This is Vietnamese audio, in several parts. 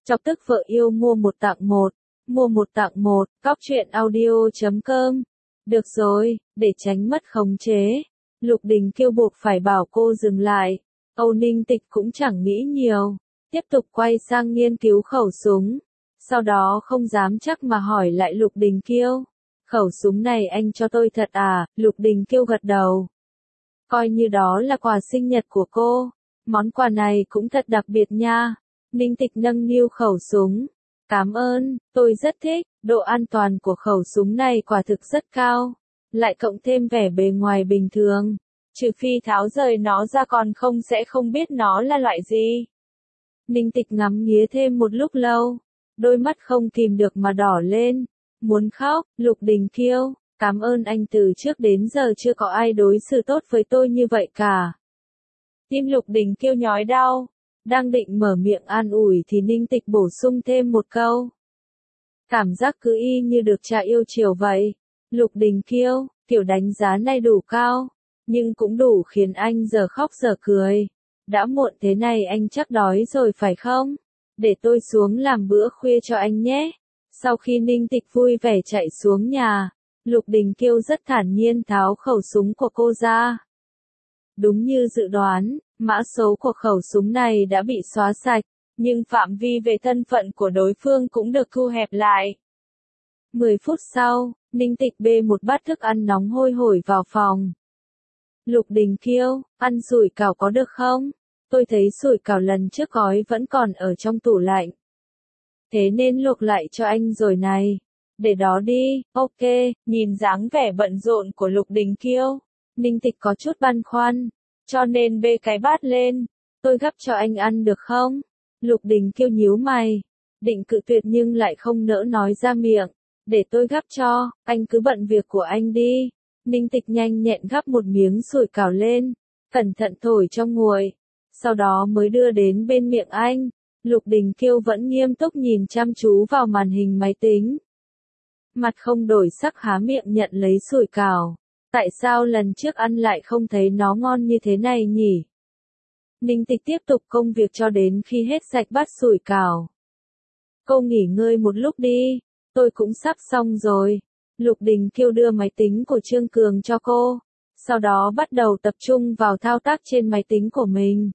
Chọc tức vợ yêu mua một tặng một. Mua một tặng một, cóc.truyện.audio.com. Được rồi, để tránh mất khống chế. Lục Đình Kiêu buộc phải bảo cô dừng lại. Âu Ninh Tịch cũng chẳng nghĩ nhiều. Tiếp tục quay sang nghiên cứu khẩu súng. Sau đó không dám chắc mà hỏi lại Lục Đình Kiêu. Khẩu súng này anh cho tôi thật à? Lục Đình Kiêu gật đầu. Coi như đó là quà sinh nhật của cô. Món quà này cũng thật đặc biệt nha. Ninh Tịch nâng niu khẩu súng. Cảm ơn, tôi rất thích, độ an toàn của khẩu súng này quả thực rất cao. Lại cộng thêm vẻ bề ngoài bình thường. Trừ phi tháo rời nó ra còn sẽ không biết nó là loại gì. Ninh Tịch ngắm nghía thêm một lúc lâu. Đôi mắt không kìm được mà đỏ lên. Muốn khóc. Lục Đình Kiêu, cảm ơn anh, từ trước đến giờ chưa có ai đối xử tốt với tôi như vậy cả. Tim Lục Đình Kiêu nhói đau. Đang định mở miệng an ủi thì Ninh Tịch bổ sung thêm một câu. Cảm giác cứ y như được cha yêu chiều vậy. Lục Đình Kiêu, kiểu đánh giá này đủ cao, nhưng cũng đủ khiến anh giờ khóc giờ cười. Đã muộn thế này anh chắc đói rồi phải không? Để tôi xuống làm bữa khuya cho anh nhé. Sau khi Ninh Tịch vui vẻ chạy xuống nhà, Lục Đình Kiêu rất thản nhiên tháo khẩu súng của cô ra. Đúng như dự đoán, mã số của khẩu súng này đã bị xóa sạch, nhưng phạm vi về thân phận của đối phương cũng được thu hẹp lại. 10 phút sau, Ninh Tịch bê một bát thức ăn nóng hôi hổi vào phòng. Lục Đình Kiêu, ăn sủi cảo có được không? Tôi thấy sủi cảo lần trước gói vẫn còn ở trong tủ lạnh. Thế nên luộc lại cho anh rồi này. Để đó đi, ok. Nhìn dáng vẻ bận rộn của Lục Đình Kiêu, Ninh Tịch có chút băn khoăn, cho nên bê cái bát lên. Tôi gắp cho anh ăn được không? Lục Đình Kiêu nhíu mày, định cự tuyệt nhưng lại không nỡ nói ra miệng. Để tôi gắp cho, anh cứ bận việc của anh đi. Ninh Tịch nhanh nhẹn gắp một miếng sủi cảo lên, cẩn thận thổi cho nguội, sau đó mới đưa đến bên miệng anh. Lục Đình Kiêu vẫn nghiêm túc nhìn chăm chú vào màn hình máy tính. Mặt không đổi sắc há miệng nhận lấy sủi cảo. Tại sao lần trước ăn lại không thấy nó ngon như thế này nhỉ? Ninh Tịch tiếp tục công việc cho đến khi hết sạch bát sủi cảo. Cô nghỉ ngơi một lúc đi, tôi cũng sắp xong rồi. Lục Đình Kiêu đưa máy tính của Trương Cường cho cô, sau đó bắt đầu tập trung vào thao tác trên máy tính của mình.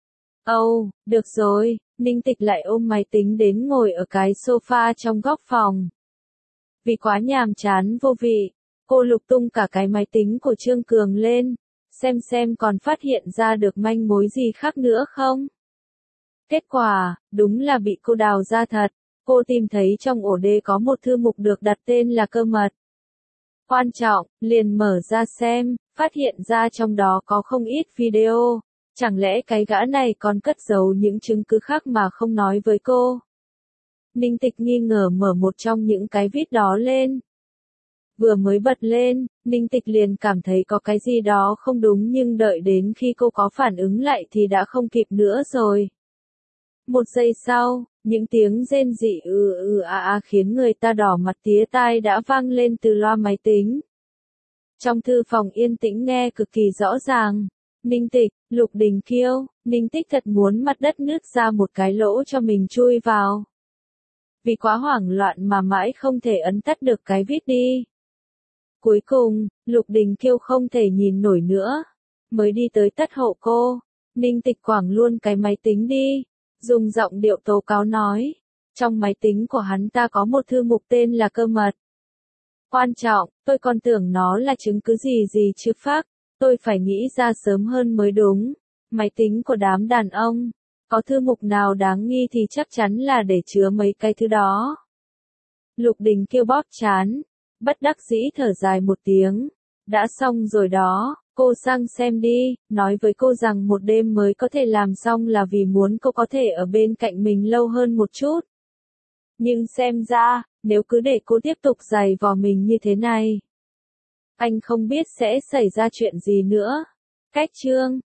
Được rồi, Ninh Tịch lại ôm máy tính đến ngồi ở cái sofa trong góc phòng. Vì quá nhàm chán vô vị, cô lục tung cả cái máy tính của Trương Cường lên, xem còn phát hiện ra được manh mối gì khác nữa không. Kết quả, đúng là bị cô đào ra thật. Cô tìm thấy trong ổ đê có một thư mục được đặt tên là cơ mật. Quan trọng, liền mở ra xem, phát hiện ra trong đó có không ít video. Chẳng lẽ cái gã này còn cất giấu những chứng cứ khác mà không nói với cô? Ninh Tịch nghi ngờ mở một trong những cái viết đó lên. Vừa mới bật lên, Ninh Tịch liền cảm thấy có cái gì đó không đúng, nhưng đợi đến khi cô có phản ứng lại thì đã không kịp nữa rồi. Một giây sau, những tiếng rên rỉ khiến người ta đỏ mặt tía tai đã vang lên từ loa máy tính. Trong thư phòng yên tĩnh nghe cực kỳ rõ ràng. Ninh Tịch, Lục Đình Kiêu, Ninh Tịch thật muốn mặt đất nứt ra một cái lỗ cho mình chui vào. Vì quá hoảng loạn mà mãi không thể ấn tắt được cái viết đi. Cuối cùng, Lục Đình Kiêu không thể nhìn nổi nữa. Mới đi tới tắt hộ cô. Ninh Tịch quẳng luôn cái máy tính đi. Dùng giọng điệu tố cáo nói. Trong máy tính của hắn ta có một thư mục tên là cơ mật. Quan trọng, tôi còn tưởng nó là chứng cứ gì chứ phác. Tôi phải nghĩ ra sớm hơn mới đúng. Máy tính của đám đàn ông, có thư mục nào đáng nghi thì chắc chắn là để chứa mấy cái thứ đó. Lục Đình Kiêu bóp trán, bất đắc dĩ thở dài một tiếng. Đã xong rồi đó, cô sang xem đi, nói với cô rằng một đêm mới có thể làm xong là vì muốn cô có thể ở bên cạnh mình lâu hơn một chút. Nhưng xem ra, nếu cứ để cô tiếp tục giày vò mình như thế này, anh không biết sẽ xảy ra chuyện gì nữa. Cách chương